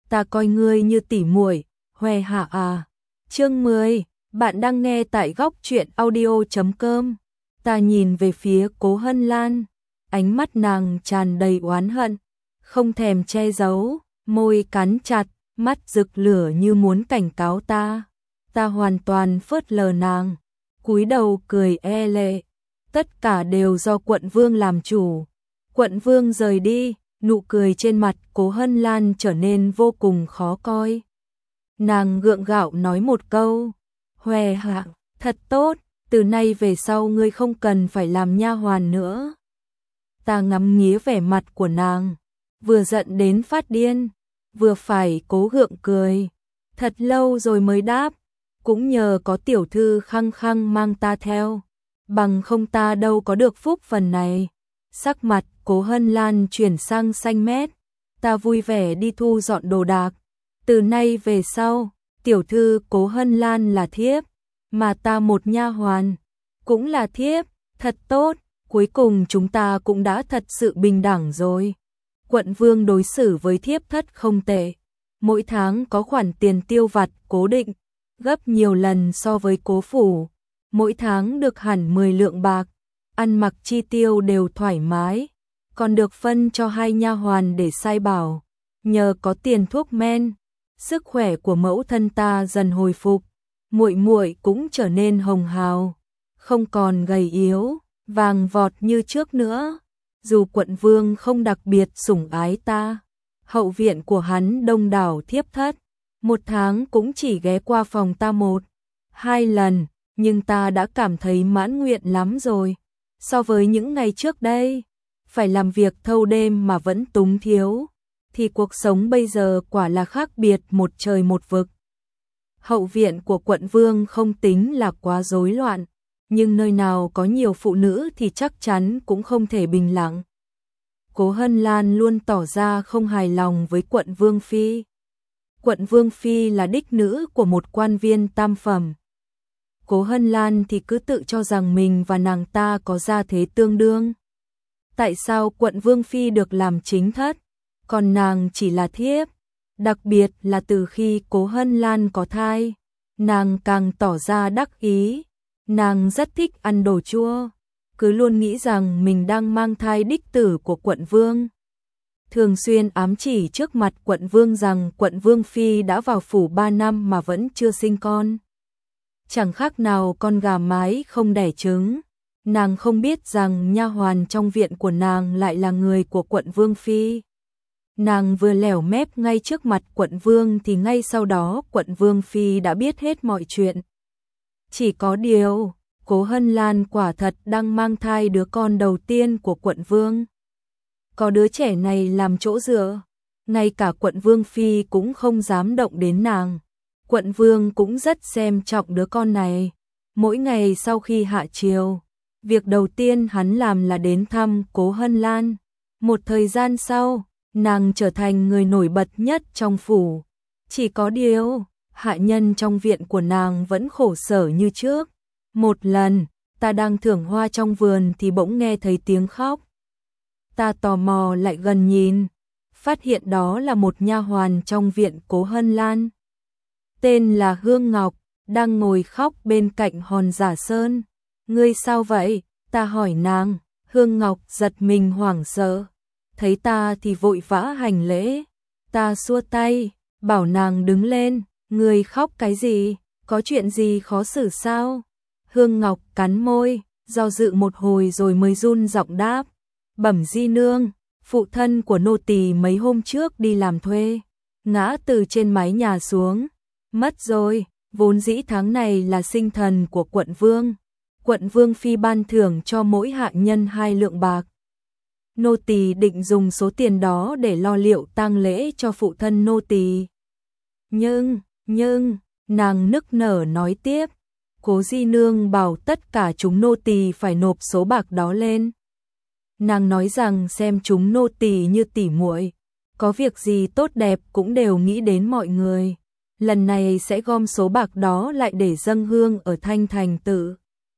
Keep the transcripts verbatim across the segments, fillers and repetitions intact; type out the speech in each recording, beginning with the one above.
ta coi ngươi như tỉ muội, hoe hạ à. Chương mười, bạn đang nghe tại góc truyện audio chấm com. Ta nhìn về phía Cố Hân Lan, ánh mắt nàng tràn đầy oán hận, không thèm che giấu, môi cắn chặt, mắt rực lửa như muốn cảnh cáo ta. Ta hoàn toàn phớt lờ nàng, cúi đầu cười e lệ. Tất cả đều do quận vương làm chủ. Quận vương rời đi, nụ cười trên mặt Cố Hân Lan trở nên vô cùng khó coi. Nàng gượng gạo nói một câu, hoe hạ, thật tốt, từ nay về sau ngươi không cần phải làm nha hoàn nữa. Ta ngắm nghía vẻ mặt của nàng, vừa giận đến phát điên, vừa phải cố gượng cười. Thật lâu rồi mới đáp, cũng nhờ có tiểu thư khăng khăng mang ta theo, bằng không ta đâu có được phúc phần này. Sắc mặt Cố Hân Lan chuyển sang xanh mét, ta vui vẻ đi thu dọn đồ đạc. Từ nay về sau, tiểu thư Cố Hân Lan là thiếp, mà ta một nha hoàn, cũng là thiếp, thật tốt, cuối cùng chúng ta cũng đã thật sự bình đẳng rồi. Quận vương đối xử với thiếp thất không tệ, mỗi tháng có khoản tiền tiêu vặt cố định, gấp nhiều lần so với cố phủ, mỗi tháng được hẳn mười lượng bạc, ăn mặc chi tiêu đều thoải mái, còn được phân cho hai nha hoàn để sai bảo. Nhờ có tiền thuốc men, sức khỏe của mẫu thân ta dần hồi phục, muội muội cũng trở nên hồng hào, không còn gầy yếu, vàng vọt như trước nữa. Dù quận vương không đặc biệt sủng ái ta, hậu viện của hắn đông đảo thiếp thất, một tháng cũng chỉ ghé qua phòng ta một, hai lần, nhưng ta đã cảm thấy mãn nguyện lắm rồi. So với những ngày trước đây, phải làm việc thâu đêm mà vẫn túng thiếu, thì cuộc sống bây giờ quả là khác biệt một trời một vực. Hậu viện của quận vương không tính là quá rối loạn, nhưng nơi nào có nhiều phụ nữ thì chắc chắn cũng không thể bình lặng. Cố Hân Lan luôn tỏ ra không hài lòng với quận vương phi. Quận vương phi là đích nữ của một quan viên tam phẩm. Cố Hân Lan thì cứ tự cho rằng mình và nàng ta có gia thế tương đương. Tại sao quận vương phi được làm chính thất, còn nàng chỉ là thiếp? Đặc biệt là từ khi Cố Hân Lan có thai, nàng càng tỏ ra đắc ý. Nàng rất thích ăn đồ chua, cứ luôn nghĩ rằng mình đang mang thai đích tử của quận vương. Thường xuyên ám chỉ trước mặt quận vương rằng quận vương phi đã vào phủ ba năm mà vẫn chưa sinh con. Chẳng khác nào con gà mái không đẻ trứng. Nàng không biết rằng nha hoàn trong viện của nàng lại là người của quận vương phi. Nàng vừa lẻo mép ngay trước mặt quận vương thì ngay sau đó quận vương phi đã biết hết mọi chuyện. Chỉ có điều, Cố Hân Lan quả thật đang mang thai đứa con đầu tiên của quận vương. Có đứa trẻ này làm chỗ dựa, ngay cả quận vương phi cũng không dám động đến nàng. Quận vương cũng rất xem trọng đứa con này. Mỗi ngày sau khi hạ chiều, việc đầu tiên hắn làm là đến thăm Cố Hân Lan. Một thời gian sau, nàng trở thành người nổi bật nhất trong phủ. Chỉ có điều, hạ nhân trong viện của nàng vẫn khổ sở như trước. Một lần, ta đang thưởng hoa trong vườn thì bỗng nghe thấy tiếng khóc. Ta tò mò lại gần nhìn, phát hiện đó là một nha hoàn trong viện Cố Hân Lan. Tên là Hương Ngọc, đang ngồi khóc bên cạnh hòn giả sơn. Ngươi sao vậy? Ta hỏi nàng. Hương Ngọc giật mình hoảng sợ, thấy ta thì vội vã hành lễ. Ta xua tay, bảo nàng đứng lên. Ngươi khóc cái gì? Có chuyện gì khó xử sao? Hương Ngọc cắn môi, do dự một hồi rồi mới run giọng đáp. Bẩm di nương, phụ thân của nô tỳ mấy hôm trước đi làm thuê, ngã từ trên mái nhà xuống, mất rồi. Vốn dĩ tháng này là sinh thần của quận vương. Quận vương phi ban thưởng cho mỗi hạ nhân hai lượng bạc. Nô tỳ định dùng số tiền đó để lo liệu tang lễ cho phụ thân nô tỳ. Nhưng, nhưng, nàng nức nở nói tiếp, Cố di nương bảo tất cả chúng nô tỳ phải nộp số bạc đó lên. Nàng nói rằng xem chúng nô tỳ như tỉ muội, có việc gì tốt đẹp cũng đều nghĩ đến mọi người. Lần này sẽ gom số bạc đó lại để dâng hương ở Thanh Thành tự.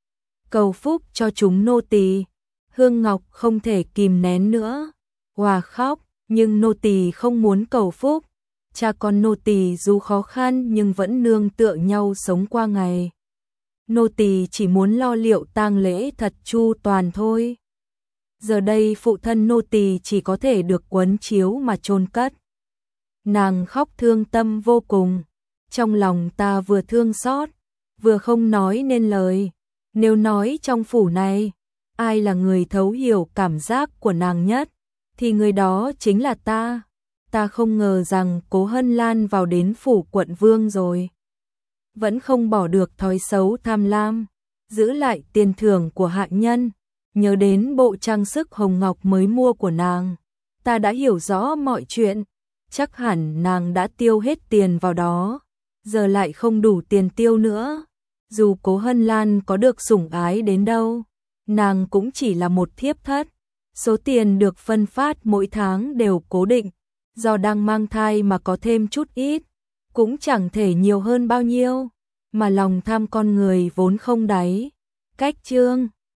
Cầu phúc cho chúng nô tỳ. Hương Ngọc không thể kìm nén nữa, òa khóc, nhưng nô tỳ không muốn cầu phúc. cha con nô tỳ dù khó khăn nhưng vẫn nương tựa nhau sống qua ngày. Nô tỳ chỉ muốn lo liệu tang lễ thật chu toàn thôi. Giờ đây phụ thân nô tỳ chỉ có thể được quấn chiếu mà chôn cất. Nàng khóc thương tâm vô cùng, trong lòng ta vừa thương xót, vừa không nói nên lời. Nếu nói trong phủ này, ai là người thấu hiểu cảm giác của nàng nhất, thì người đó chính là ta. Ta không ngờ rằng Cố Hân Lan vào đến phủ quận vương rồi, vẫn không bỏ được thói xấu tham lam, giữ lại tiền thưởng của hạ nhân. Nhớ đến bộ trang sức hồng ngọc mới mua của nàng, ta đã hiểu rõ mọi chuyện. Chắc hẳn nàng đã tiêu hết tiền vào đó, giờ lại không đủ tiền tiêu nữa. Dù Cố Hân Lan có được sủng ái đến đâu, nàng cũng chỉ là một thiếp thất. Số tiền được phân phát mỗi tháng đều cố định, do đang mang thai mà có thêm chút ít, cũng chẳng thể nhiều hơn bao nhiêu, mà lòng tham con người vốn không đáy. Cách chương